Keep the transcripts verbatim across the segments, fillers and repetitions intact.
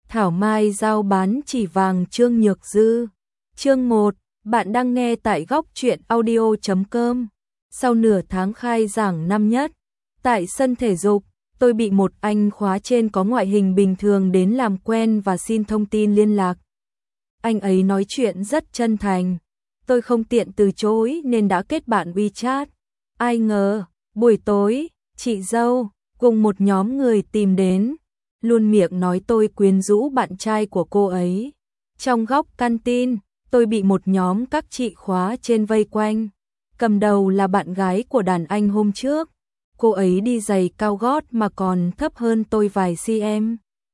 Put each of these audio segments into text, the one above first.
Thảo Mai giao bán chỉ vàng Trương Nhược Dư. Chương một, bạn đang nghe tại góc truyện audio chấm com. Sau nửa tháng khai giảng năm nhất, tại sân thể dục, tôi bị một anh khóa trên có ngoại hình bình thường đến làm quen và xin thông tin liên lạc. Anh ấy nói chuyện rất chân thành, tôi không tiện từ chối nên đã kết bạn WeChat. Ai ngờ, buổi tối, chị dâu cùng một nhóm người tìm đến, luôn miệng nói tôi quyến rũ bạn trai của cô ấy. Trong góc canteen, tôi bị một nhóm các chị khóa trên vây quanh. Cầm đầu là bạn gái của đàn anh hôm trước. Cô ấy đi giày cao gót mà còn thấp hơn tôi vài cm.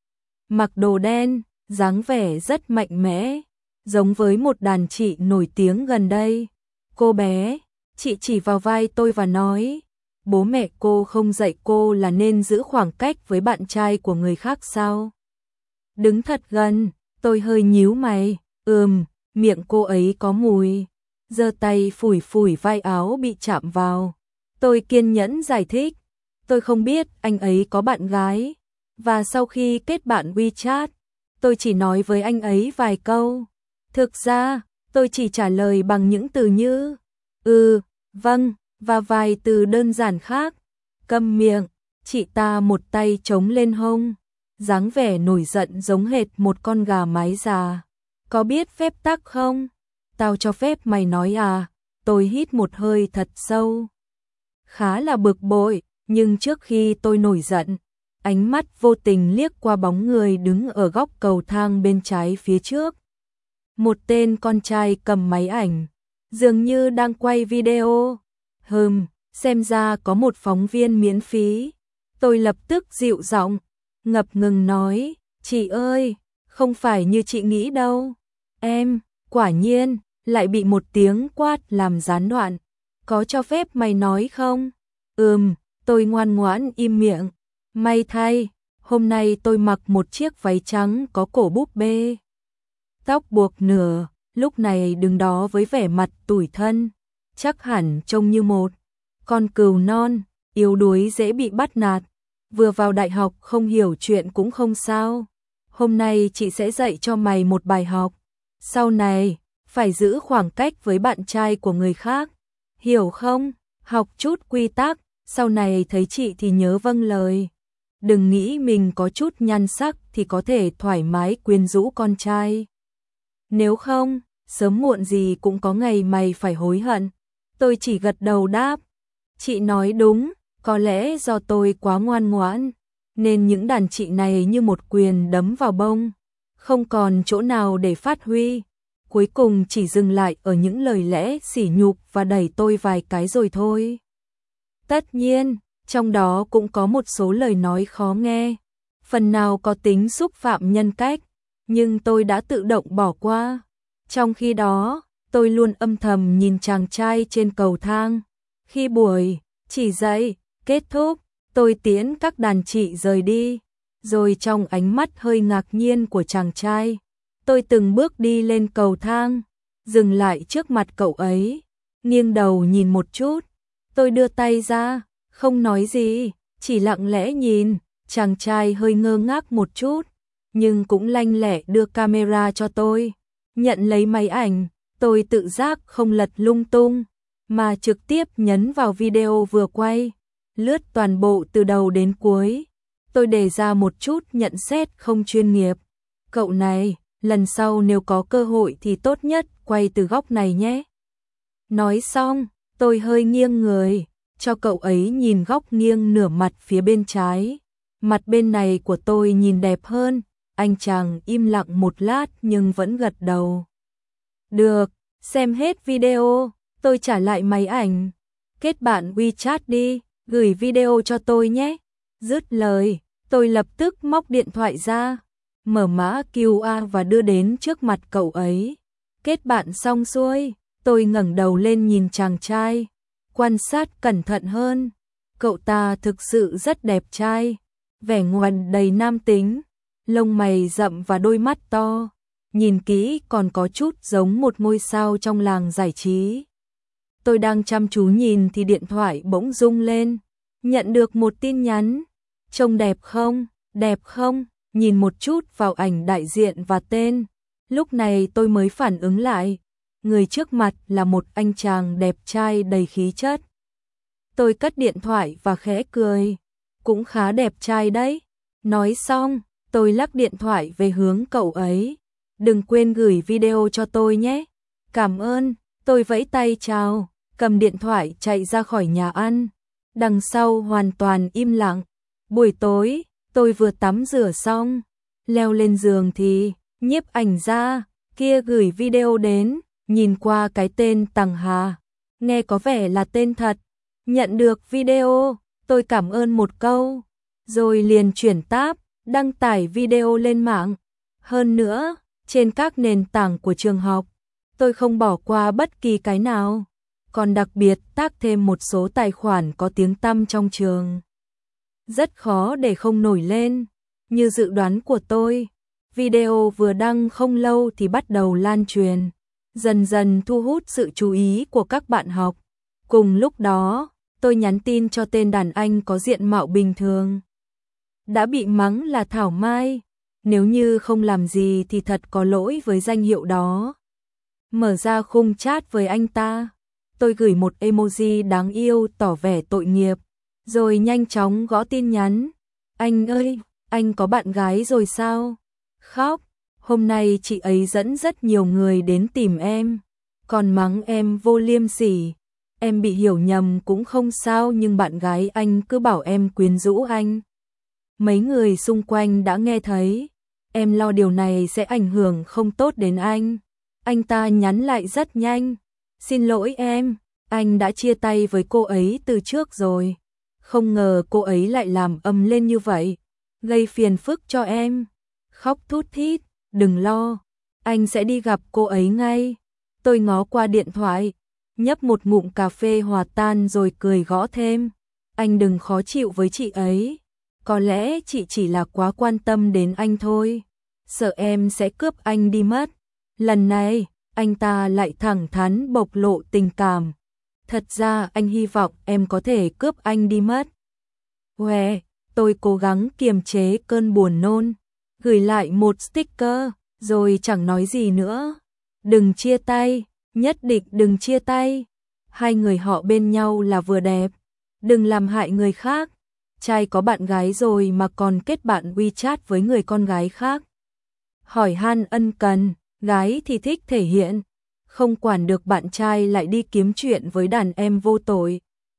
Mặc đồ đen, dáng vẻ rất mạnh mẽ, giống với một đàn chị nổi tiếng gần đây. Cô bé, chị chỉ vào vai tôi và nói, bố mẹ cô không dạy cô là nên giữ khoảng cách với bạn trai của người khác sao? Đứng thật gần, tôi hơi nhíu mày, ừm, miệng cô ấy có mùi. Giơ tay phủi phủi vai áo bị chạm vào. Tôi kiên nhẫn giải thích, tôi không biết anh ấy có bạn gái. Và sau khi kết bạn WeChat, tôi chỉ nói với anh ấy vài câu. Thực ra, tôi chỉ trả lời bằng những từ như ừ, vâng, và vài từ đơn giản khác. Câm miệng, chị ta một tay chống lên hông, dáng vẻ nổi giận giống hệt một con gà mái già. Có biết phép tắc không? Tao cho phép mày nói à? Tôi hít một hơi thật sâu. Khá là bực bội, nhưng trước khi tôi nổi giận, ánh mắt vô tình liếc qua bóng người đứng ở góc cầu thang bên trái phía trước. Một tên con trai cầm máy ảnh, dường như đang quay video. Hừm, xem ra có một phóng viên miễn phí. Tôi lập tức dịu giọng, ngập ngừng nói, chị ơi, không phải như chị nghĩ đâu. Em, quả nhiên, lại bị một tiếng quát làm gián đoạn. Có cho phép mày nói không? Ừm, tôi ngoan ngoãn im miệng. May thay, hôm nay tôi mặc một chiếc váy trắng có cổ búp bê. Tóc buộc nửa, lúc này đứng đó với vẻ mặt tủi thân. Chắc hẳn trông như một con cừu non, yếu đuối dễ bị bắt nạt. Vừa vào đại học không hiểu chuyện cũng không sao. Hôm nay chị sẽ dạy cho mày một bài học. Sau này, phải giữ khoảng cách với bạn trai của người khác. Hiểu không? Học chút quy tắc, sau này thấy chị thì nhớ vâng lời. Đừng nghĩ mình có chút nhan sắc thì có thể thoải mái quyến rũ con trai. Nếu không, sớm muộn gì cũng có ngày mày phải hối hận. Tôi chỉ gật đầu đáp. Chị nói đúng, có lẽ do tôi quá ngoan ngoãn, nên những đàn chị này như một quyền đấm vào bông. Không còn chỗ nào để phát huy. Cuối cùng chỉ dừng lại ở những lời lẽ sỉ nhục và đẩy tôi vài cái rồi thôi. Tất nhiên, trong đó cũng có một số lời nói khó nghe, phần nào có tính xúc phạm nhân cách, nhưng tôi đã tự động bỏ qua. Trong khi đó, tôi luôn âm thầm nhìn chàng trai trên cầu thang. Khi buổi chỉ dạy kết thúc, tôi tiễn các đàn chị rời đi, rồi trong ánh mắt hơi ngạc nhiên của chàng trai, tôi từng bước đi lên cầu thang, dừng lại trước mặt cậu ấy, nghiêng đầu nhìn một chút. Tôi đưa tay ra, không nói gì, chỉ lặng lẽ nhìn. Chàng trai hơi ngơ ngác một chút, nhưng cũng lanh lẹ đưa camera cho tôi. Nhận lấy máy ảnh, tôi tự giác không lật lung tung, mà trực tiếp nhấn vào video vừa quay, lướt toàn bộ từ đầu đến cuối. Tôi đề ra một chút nhận xét không chuyên nghiệp. Cậu này, lần sau nếu có cơ hội thì tốt nhất quay từ góc này nhé. Nói xong, tôi hơi nghiêng người, cho cậu ấy nhìn góc nghiêng nửa mặt phía bên trái. Mặt bên này của tôi nhìn đẹp hơn. Anh chàng im lặng một lát nhưng vẫn gật đầu. Được, xem hết video, tôi trả lại máy ảnh. Kết bạn WeChat đi, gửi video cho tôi nhé. Dứt lời, tôi lập tức móc điện thoại ra, mở mã quy rờ và đưa đến trước mặt cậu ấy. Kết bạn xong xuôi, tôi ngẩng đầu lên nhìn chàng trai, quan sát cẩn thận hơn. Cậu ta thực sự rất đẹp trai, vẻ ngoài đầy nam tính, lông mày rậm và đôi mắt to, nhìn kỹ còn có chút giống một ngôi sao trong làng giải trí. Tôi đang chăm chú nhìn thì điện thoại bỗng rung lên, nhận được một tin nhắn. Trông đẹp không? Đẹp không? nhìn một chút vào ảnh đại diện và tên. Lúc này tôi mới phản ứng lại, người trước mặt là một anh chàng đẹp trai đầy khí chất. Tôi cất điện thoại và khẽ cười, cũng khá đẹp trai đấy. Nói xong, tôi lắc điện thoại về hướng cậu ấy. Đừng quên gửi video cho tôi nhé. Cảm ơn, tôi vẫy tay chào, cầm điện thoại chạy ra khỏi nhà ăn. Đằng sau hoàn toàn im lặng. Buổi tối, tôi vừa tắm rửa xong, leo lên giường thì nhiếp ảnh gia kia gửi video đến, nhìn qua cái tên Tằng Hà, nghe có vẻ là tên thật. Nhận được video, tôi cảm ơn một câu, rồi liền chuyển tab, đăng tải video lên mạng. Hơn nữa, trên các nền tảng của trường học, tôi không bỏ qua bất kỳ cái nào, còn đặc biệt tác thêm một số tài khoản có tiếng tăm trong trường. Rất khó để không nổi lên, như dự đoán của tôi. Video vừa đăng không lâu thì bắt đầu lan truyền, dần dần thu hút sự chú ý của các bạn học. Cùng lúc đó, tôi nhắn tin cho tên đàn anh có diện mạo bình thường, đã bị mắng là Thảo Mai. Nếu như không làm gì thì thật có lỗi với danh hiệu đó. Mở ra khung chat với anh ta, tôi gửi một emoji đáng yêu tỏ vẻ tội nghiệp, rồi nhanh chóng gõ tin nhắn. Anh ơi, anh có bạn gái rồi sao? Khóc, hôm nay chị ấy dẫn rất nhiều người đến tìm em, còn mắng em vô liêm sỉ. Em bị hiểu nhầm cũng không sao, nhưng bạn gái anh cứ bảo em quyến rũ anh. Mấy người xung quanh đã nghe thấy, em lo điều này sẽ ảnh hưởng không tốt đến anh. Anh ta nhắn lại rất nhanh, xin lỗi em, anh đã chia tay với cô ấy từ trước rồi. Không ngờ cô ấy lại làm ầm lên như vậy, gây phiền phức cho em. Khóc thút thít, đừng lo, anh sẽ đi gặp cô ấy ngay. Tôi ngó qua điện thoại, nhấp một ngụm cà phê hòa tan rồi cười gõ thêm. Anh đừng khó chịu với chị ấy, có lẽ chị chỉ là quá quan tâm đến anh thôi, sợ em sẽ cướp anh đi mất. Lần này, anh ta lại thẳng thắn bộc lộ tình cảm. Thật ra anh hy vọng em có thể cướp anh đi mất. Uè, tôi cố gắng kiềm chế cơn buồn nôn, gửi lại một sticker, rồi chẳng nói gì nữa. Đừng chia tay, nhất định đừng chia tay. Hai người họ bên nhau là vừa đẹp, đừng làm hại người khác. Trai có bạn gái rồi mà còn kết bạn WeChat với người con gái khác. Hỏi han ân cần, gái thì thích thể hiện, không quản được bạn trai lại đi kiếm chuyện với đàn em vô tội.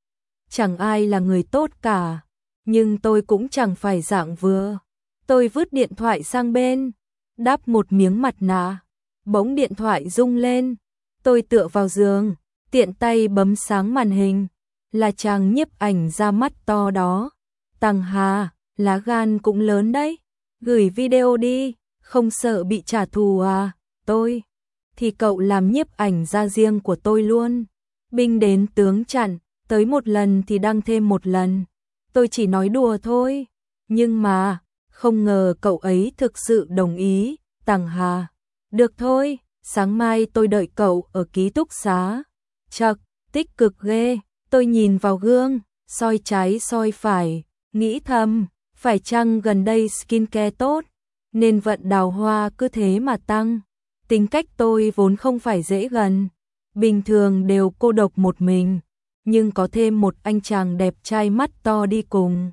Chẳng ai là người tốt cả, nhưng tôi cũng chẳng phải dạng vừa. Tôi vứt điện thoại sang bên, đắp một miếng mặt nạ, bỗng điện thoại rung lên. Tôi tựa vào giường, tiện tay bấm sáng màn hình, là chàng nhiếp ảnh ra mắt to đó. Tằng Hà, lá gan cũng lớn đấy, gửi video đi, không sợ bị trả thù à? Tôi, thì cậu làm nhiếp ảnh ra riêng của tôi luôn. Binh đến tướng chặn, tới một lần thì đăng thêm một lần. Tôi chỉ nói đùa thôi, nhưng mà, không ngờ cậu ấy thực sự đồng ý. Tằng Hà, được thôi, sáng mai tôi đợi cậu ở ký túc xá. Chậc, tích cực ghê. Tôi nhìn vào gương, soi trái soi phải, nghĩ thầm, phải chăng gần đây skincare tốt, nên vận đào hoa cứ thế mà tăng. Tính cách tôi vốn không phải dễ gần, bình thường đều cô độc một mình, nhưng có thêm một anh chàng đẹp trai mắt to đi cùng,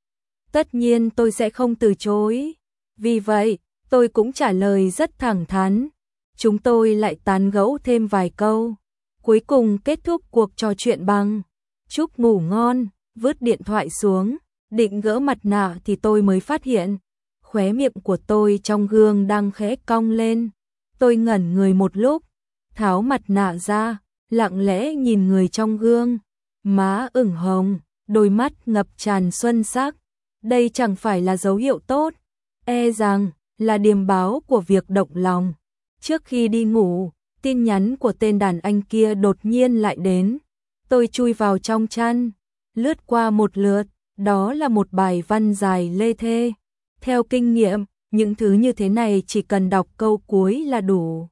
tất nhiên tôi sẽ không từ chối. Vì vậy, tôi cũng trả lời rất thẳng thắn. Chúng tôi lại tán gẫu thêm vài câu, cuối cùng kết thúc cuộc trò chuyện bằng chúc ngủ ngon. Vứt điện thoại xuống, định gỡ mặt nạ thì tôi mới phát hiện khóe miệng của tôi trong gương đang khẽ cong lên. Tôi ngẩn người một lúc, tháo mặt nạ ra, lặng lẽ nhìn người trong gương, má ửng hồng, đôi mắt ngập tràn xuân sắc. Đây chẳng phải là dấu hiệu tốt, e rằng là điềm báo của việc động lòng. Trước khi đi ngủ, tin nhắn của tên đàn anh kia đột nhiên lại đến. Tôi chui vào trong chăn, lướt qua một lượt, đó là một bài văn dài lê thê. Theo kinh nghiệm, những thứ như thế này chỉ cần đọc câu cuối là đủ.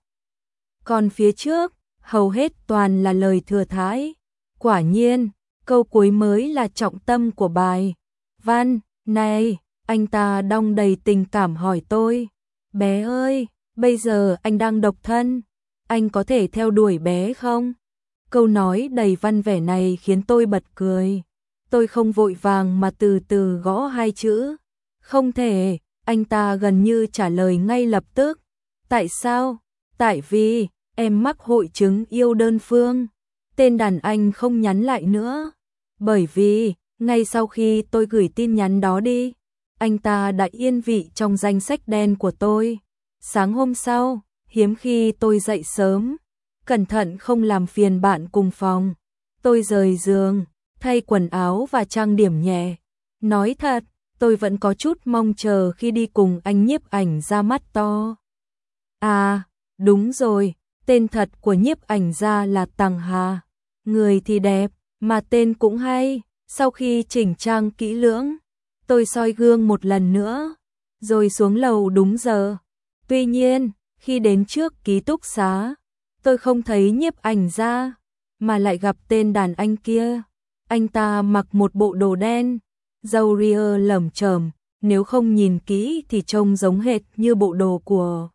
Còn phía trước, hầu hết toàn là lời thừa thãi. Quả nhiên, câu cuối mới là trọng tâm của bài văn này. Anh ta đong đầy tình cảm hỏi tôi, bé ơi, bây giờ anh đang độc thân, anh có thể theo đuổi bé không? Câu nói đầy văn vẻ này khiến tôi bật cười. Tôi không vội vàng mà từ từ gõ hai chữ. Không thể, anh ta gần như trả lời ngay lập tức. Tại sao? Tại vì, em mắc hội chứng yêu đơn phương. Tên đàn anh không nhắn lại nữa. Bởi vì, ngay sau khi tôi gửi tin nhắn đó đi, anh ta đã yên vị trong danh sách đen của tôi. Sáng hôm sau, hiếm khi tôi dậy sớm, cẩn thận không làm phiền bạn cùng phòng. Tôi rời giường, thay quần áo và trang điểm nhẹ. Nói thật, tôi vẫn có chút mong chờ khi đi cùng anh nhiếp ảnh ra mắt to. À, đúng rồi, tên thật của nhiếp ảnh gia là Tằng Hà. Người thì đẹp, mà tên cũng hay. Sau khi chỉnh trang kỹ lưỡng, tôi soi gương một lần nữa, rồi xuống lầu đúng giờ. Tuy nhiên, khi đến trước ký túc xá, tôi không thấy nhiếp ảnh gia, mà lại gặp tên đàn anh kia. Anh ta mặc một bộ đồ đen, râu ria lởm chởm, nếu không nhìn kỹ thì trông giống hệt như bộ đồ của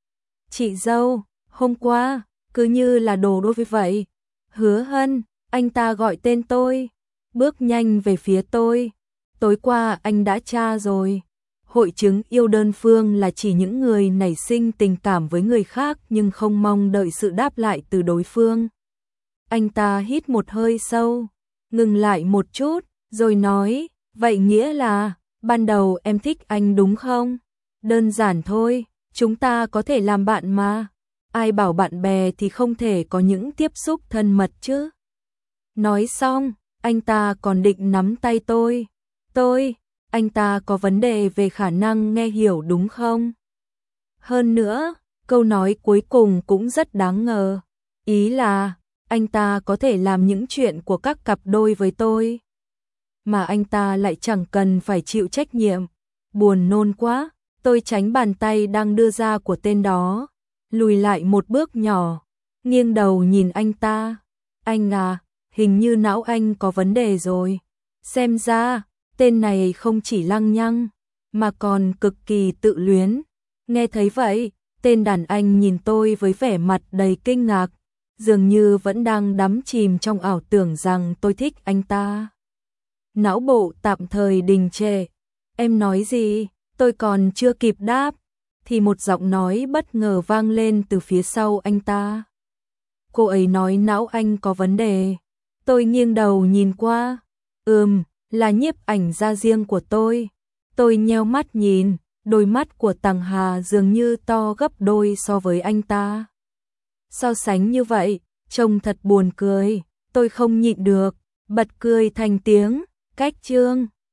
chị dâu hôm qua, cứ như là đồ đối với vậy. Hứa Hân, anh ta gọi tên tôi, bước nhanh về phía tôi. Tối qua anh đã tra rồi. Hội chứng yêu đơn phương là chỉ những người nảy sinh tình cảm với người khác nhưng không mong đợi sự đáp lại từ đối phương. Anh ta hít một hơi sâu, ngừng lại một chút, rồi nói, vậy nghĩa là, ban đầu em thích anh đúng không? Đơn giản thôi, chúng ta có thể làm bạn mà. Ai bảo bạn bè thì không thể có những tiếp xúc thân mật chứ? Nói xong, anh ta còn định nắm tay tôi. Tôi, anh ta có vấn đề về khả năng nghe hiểu đúng không? Hơn nữa, câu nói cuối cùng cũng rất đáng ngờ. Ý là, anh ta có thể làm những chuyện của các cặp đôi với tôi, mà anh ta lại chẳng cần phải chịu trách nhiệm. Buồn nôn quá, tôi tránh bàn tay đang đưa ra của tên đó, lùi lại một bước nhỏ, nghiêng đầu nhìn anh ta. Anh à, hình như não anh có vấn đề rồi. Xem ra, tên này không chỉ lăng nhăng, mà còn cực kỳ tự luyến. Nghe thấy vậy, tên đàn anh nhìn tôi với vẻ mặt đầy kinh ngạc, dường như vẫn đang đắm chìm trong ảo tưởng rằng tôi thích anh ta. Não bộ tạm thời đình trệ. Em nói gì? Tôi còn chưa kịp đáp, thì một giọng nói bất ngờ vang lên từ phía sau anh ta. Cô ấy nói não anh có vấn đề. Tôi nghiêng đầu nhìn qua. Ừm, là nhiếp ảnh gia riêng của tôi. Tôi nheo mắt nhìn, đôi mắt của Tằng Hà dường như to gấp đôi so với anh ta. So sánh như vậy, trông thật buồn cười. Tôi không nhịn được, bật cười thành tiếng. Cách chương